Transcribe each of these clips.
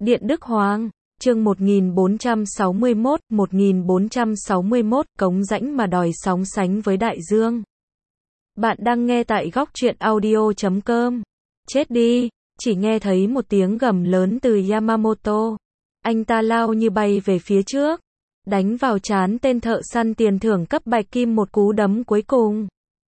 Điện Đức Hoàng, chương 1461, cống rãnh mà đòi sóng sánh với đại dương. Bạn đang nghe tại góc truyện audio.com. Chết đi, chỉ nghe thấy một tiếng gầm lớn từ Yamamoto. Anh ta lao như bay về phía trước, đánh vào trán tên thợ săn tiền thưởng cấp bạch kim một cú đấm cuối cùng.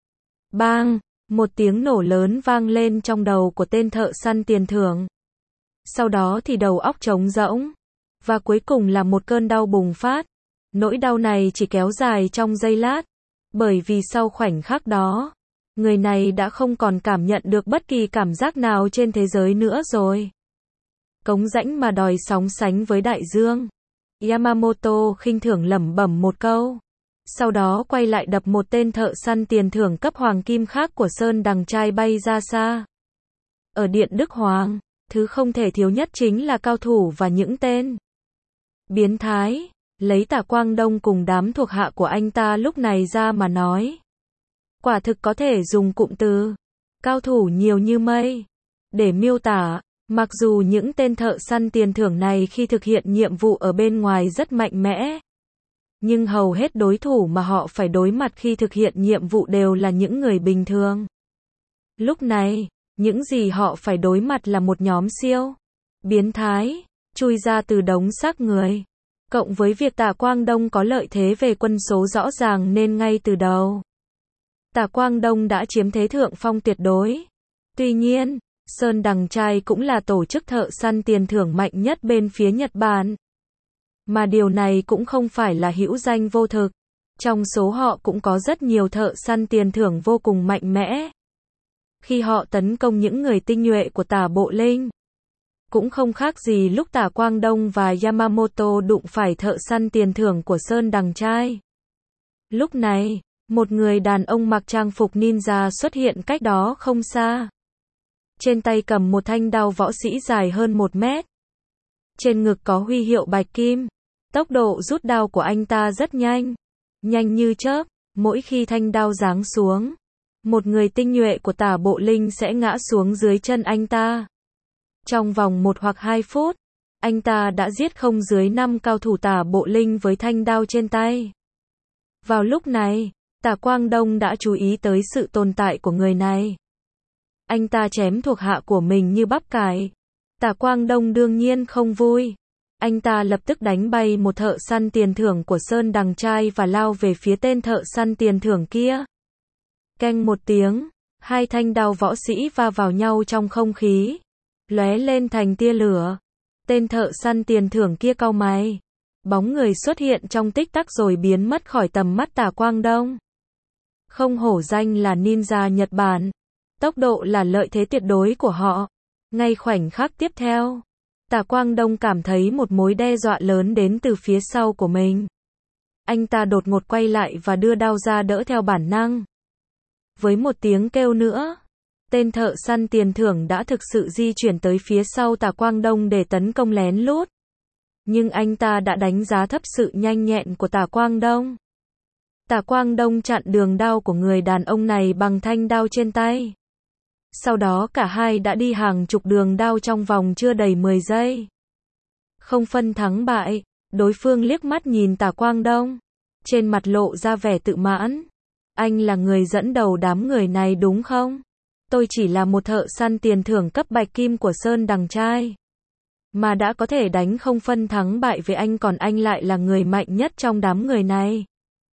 Bang, một tiếng nổ lớn vang lên trong đầu của tên thợ săn tiền thưởng. Sau đó thì đầu óc trống rỗng, và cuối cùng là một cơn đau bùng phát. Nỗi đau này chỉ kéo dài trong giây lát, bởi vì sau khoảnh khắc đó, người này đã không còn cảm nhận được bất kỳ cảm giác nào trên thế giới nữa rồi. Cống rãnh mà đòi sóng sánh với đại dương. Yamamoto khinh thường lẩm bẩm một câu. Sau đó quay lại đập một tên thợ săn tiền thưởng cấp hoàng kim khác của Sơn Đằng Trai bay ra xa. Ở Điện Đức Hoàng, thứ không thể thiếu nhất chính là cao thủ và những tên biến thái. Lấy Tả Quang Đông cùng đám thuộc hạ của anh ta lúc này ra mà nói, quả thực có thể dùng cụm từ cao thủ nhiều như mây để miêu tả. Mặc dù những tên thợ săn tiền thưởng này khi thực hiện nhiệm vụ ở bên ngoài rất mạnh mẽ, nhưng hầu hết đối thủ mà họ phải đối mặt khi thực hiện nhiệm vụ đều là những người bình thường. Lúc này, những gì họ phải đối mặt là một nhóm siêu biến thái chui ra từ đống xác người. Cộng với việc Tả Quang Đông có lợi thế về quân số rõ ràng nên ngay từ đầu, Tả Quang Đông đã chiếm thế thượng phong tuyệt đối. Tuy nhiên, Sơn Đằng Trai cũng là tổ chức thợ săn tiền thưởng mạnh nhất bên phía Nhật Bản. Mà điều này cũng không phải là hữu danh vô thực. Trong số họ cũng có rất nhiều thợ săn tiền thưởng vô cùng mạnh mẽ. Khi họ tấn công những người tinh nhuệ của Tả Bộ Linh, cũng không khác gì lúc Tả Quang Đông và Yamamoto đụng phải thợ săn tiền thưởng của Sơn Đằng Trai. Lúc này, một người đàn ông mặc trang phục ninja xuất hiện cách đó không xa. Trên tay cầm một thanh đao võ sĩ dài hơn 1 mét. Trên ngực có huy hiệu bạch kim. Tốc độ rút đao của anh ta rất nhanh. Nhanh như chớp, mỗi khi thanh đao giáng xuống, một người tinh nhuệ của Tả Bộ Linh sẽ ngã xuống dưới chân anh ta. Trong vòng 1 hoặc 2 phút, anh ta đã giết không dưới 5 cao thủ Tả Bộ Linh với thanh đao trên tay. Vào lúc này, Tả Quang Đông đã chú ý tới sự tồn tại của người này. Anh ta chém thuộc hạ của mình như bắp cải. Tả Quang Đông đương nhiên không vui. Anh ta lập tức đánh bay một thợ săn tiền thưởng của Sơn Đằng Trai và lao về phía tên thợ săn tiền thưởng kia. Keng một tiếng, hai thanh đao võ sĩ va vào nhau trong không khí, lóe lên thành tia lửa. Tên thợ săn tiền thưởng kia cau mày. Bóng người xuất hiện trong tích tắc rồi biến mất khỏi tầm mắt Tả Quang Đông. Không hổ danh là ninja Nhật Bản. Tốc độ là lợi thế tuyệt đối của họ. Ngay khoảnh khắc tiếp theo, Tả Quang Đông cảm thấy một mối đe dọa lớn đến từ phía sau của mình. Anh ta đột ngột quay lại và đưa đao ra đỡ theo bản năng. Với một tiếng kêu nữa, tên thợ săn tiền thưởng đã thực sự di chuyển tới phía sau Tả Quang Đông để tấn công lén lút. Nhưng anh ta đã đánh giá thấp sự nhanh nhẹn của Tả Quang Đông. Tả Quang Đông chặn đường đao của người đàn ông này bằng thanh đao trên tay. Sau đó cả hai đã đi hàng chục đường đao trong vòng chưa đầy 10 giây. Không phân thắng bại, đối phương liếc mắt nhìn Tả Quang Đông, trên mặt lộ ra vẻ tự mãn. Anh là người dẫn đầu đám người này đúng không? Tôi chỉ là một thợ săn tiền thưởng cấp bạch kim của Sơn Đằng Trai, mà đã có thể đánh không phân thắng bại với anh, còn anh lại là người mạnh nhất trong đám người này.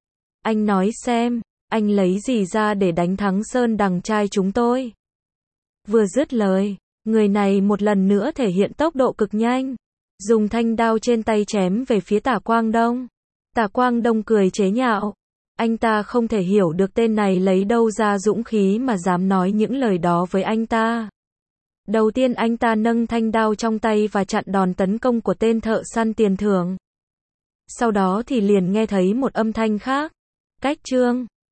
Anh nói xem, anh lấy gì ra để đánh thắng Sơn Đằng Trai chúng tôi? Vừa dứt lời, người này một lần nữa thể hiện tốc độ cực nhanh, dùng thanh đao trên tay chém về phía Tả Quang Đông. Tả Quang Đông cười chế nhạo. Anh ta không thể hiểu được tên này lấy đâu ra dũng khí mà dám nói những lời đó với anh ta. Đầu tiên anh ta nâng thanh đao trong tay và chặn đòn tấn công của tên thợ săn tiền thưởng. Sau đó thì liền nghe thấy một âm thanh khác. Cách chương